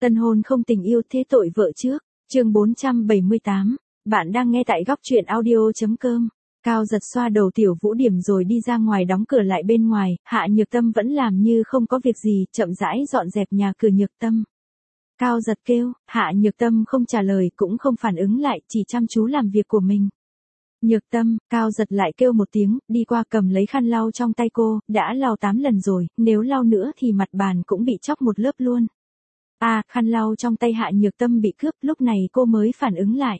Tân hôn không tình yêu thế tội vợ trước, chương 478, bạn đang nghe tại góc truyện audio.com. Cao giật xoa đầu Tiểu Vũ Điểm rồi đi ra ngoài đóng cửa lại bên ngoài, Hạ Nhược Tâm vẫn làm như không có việc gì, chậm rãi dọn dẹp nhà cửa Nhược Tâm. Cao giật kêu, Hạ Nhược Tâm không trả lời cũng không phản ứng lại, chỉ chăm chú làm việc của mình. Nhược Tâm, Cao giật lại kêu một tiếng, đi qua cầm lấy khăn lau trong tay cô, đã lau 8 lần rồi, nếu lau nữa thì mặt bàn cũng bị chóc một lớp luôn. Khăn lau trong tay Hạ Nhược Tâm bị cướp, lúc này cô mới phản ứng lại.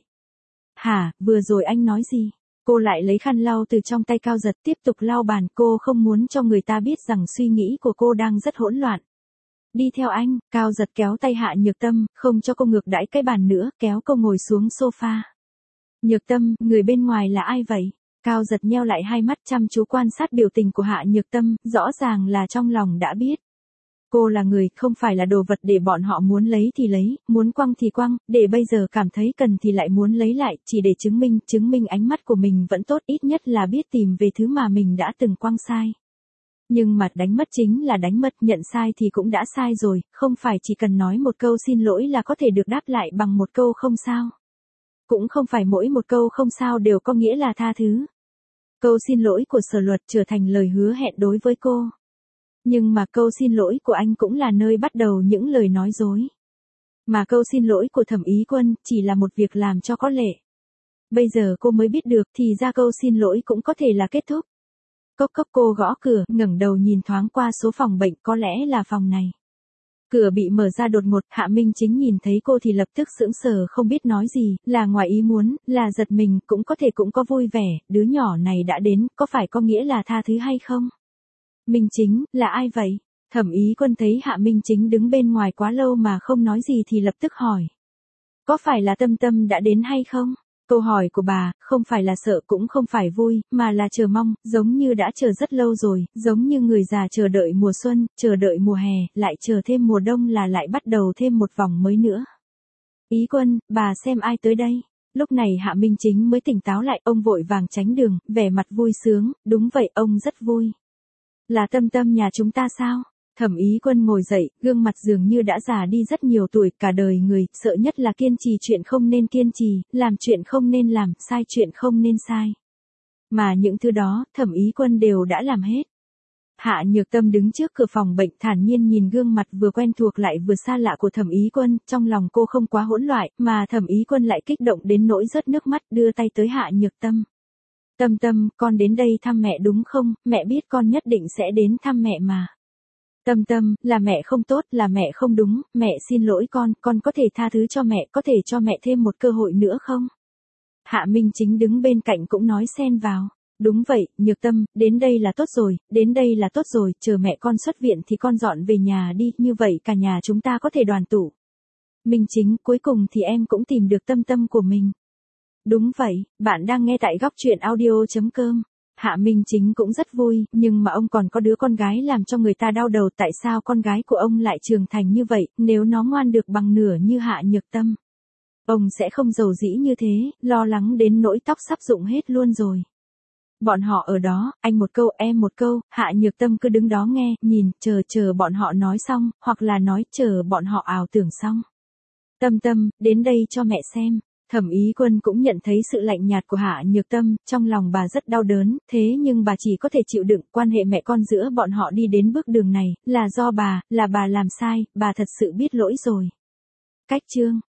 Hả, vừa rồi anh nói gì? Cô lại lấy khăn lau từ trong tay Cao giật tiếp tục lau bàn, cô không muốn cho người ta biết rằng suy nghĩ của cô đang rất hỗn loạn. Đi theo anh, Cao giật kéo tay Hạ Nhược Tâm, không cho cô ngược đãi cái bàn nữa, kéo cô ngồi xuống sofa. Nhược Tâm, người bên ngoài là ai vậy? Cao giật nheo lại hai mắt chăm chú quan sát biểu tình của Hạ Nhược Tâm, rõ ràng là trong lòng đã biết. Cô là người, không phải là đồ vật để bọn họ muốn lấy thì lấy, muốn quăng thì quăng, để bây giờ cảm thấy cần thì lại muốn lấy lại, chỉ để chứng minh ánh mắt của mình vẫn tốt, ít nhất là biết tìm về thứ mà mình đã từng quăng sai. Nhưng mà đánh mất chính là đánh mất, nhận sai thì cũng đã sai rồi, không phải chỉ cần nói một câu xin lỗi là có thể được đáp lại bằng một câu không sao. Cũng không phải mỗi một câu không sao đều có nghĩa là tha thứ. Câu xin lỗi của Sở Luật trở thành lời hứa hẹn đối với cô. Nhưng mà câu xin lỗi của anh cũng là nơi bắt đầu những lời nói dối. Mà câu xin lỗi của Thẩm Ý Quân chỉ là một việc làm cho có lệ. Bây giờ cô mới biết được thì ra câu xin lỗi cũng có thể là kết thúc. Cốc cốc, cô gõ cửa, ngẩng đầu nhìn thoáng qua số phòng bệnh, có lẽ là phòng này. Cửa bị mở ra đột ngột, Hạ Minh Chính nhìn thấy cô thì lập tức sững sờ không biết nói gì, là ngoài ý muốn, là giật mình, cũng có thể cũng có vui vẻ, đứa nhỏ này đã đến, có phải có nghĩa là tha thứ hay không? Minh Chính, là ai vậy? Thẩm Ý Quân thấy Hạ Minh Chính đứng bên ngoài quá lâu mà không nói gì thì lập tức hỏi. Có phải là Tâm Tâm đã đến hay không? Câu hỏi của bà, không phải là sợ cũng không phải vui, mà là chờ mong, giống như đã chờ rất lâu rồi, giống như người già chờ đợi mùa xuân, chờ đợi mùa hè, lại chờ thêm mùa đông là lại bắt đầu thêm một vòng mới nữa. Ý Quân, bà xem ai tới đây? Lúc này Hạ Minh Chính mới tỉnh táo lại, ông vội vàng tránh đường, vẻ mặt vui sướng, đúng vậy, ông rất vui. Là Tâm Tâm nhà chúng ta sao? Thẩm Ý Quân ngồi dậy, gương mặt dường như đã già đi rất nhiều tuổi, cả đời người, sợ nhất là kiên trì chuyện không nên kiên trì, làm chuyện không nên làm, sai chuyện không nên sai. Mà những thứ đó, Thẩm Ý Quân đều đã làm hết. Hạ Nhược Tâm đứng trước cửa phòng bệnh thản nhiên nhìn gương mặt vừa quen thuộc lại vừa xa lạ của Thẩm Ý Quân, trong lòng cô không quá hỗn loạn, mà Thẩm Ý Quân lại kích động đến nỗi rớt nước mắt, đưa tay tới Hạ Nhược Tâm. Tâm Tâm, con đến đây thăm mẹ đúng không? Mẹ biết con nhất định sẽ đến thăm mẹ mà. Tâm Tâm, là mẹ không tốt, là mẹ không đúng, mẹ xin lỗi con có thể tha thứ cho mẹ, có thể cho mẹ thêm một cơ hội nữa không? Hạ Minh Chính đứng bên cạnh cũng nói xen vào. Đúng vậy, Nhược Tâm, đến đây là tốt rồi, đến đây là tốt rồi, chờ mẹ con xuất viện thì con dọn về nhà đi, như vậy cả nhà chúng ta có thể đoàn tụ. Minh Chính, cuối cùng thì em cũng tìm được Tâm Tâm của mình. Đúng vậy, bạn đang nghe tại góc truyện audio.com. Hạ Minh Chính cũng rất vui, nhưng mà ông còn có đứa con gái làm cho người ta đau đầu, tại sao con gái của ông lại trưởng thành như vậy, nếu nó ngoan được bằng nửa như Hạ Nhược Tâm. Ông sẽ không giàu dĩ như thế, lo lắng đến nỗi tóc sắp rụng hết luôn rồi. Bọn họ ở đó, anh một câu em một câu, Hạ Nhược Tâm cứ đứng đó nghe, nhìn, chờ bọn họ nói xong, hoặc là nói chờ bọn họ ảo tưởng xong. Tâm Tâm, đến đây cho mẹ xem. Thẩm Ý Quân cũng nhận thấy sự lạnh nhạt của Hạ Nhược Tâm, trong lòng bà rất đau đớn, thế nhưng bà chỉ có thể chịu đựng, quan hệ mẹ con giữa bọn họ đi đến bước đường này, là do bà, là bà làm sai, bà thật sự biết lỗi rồi. Cách chương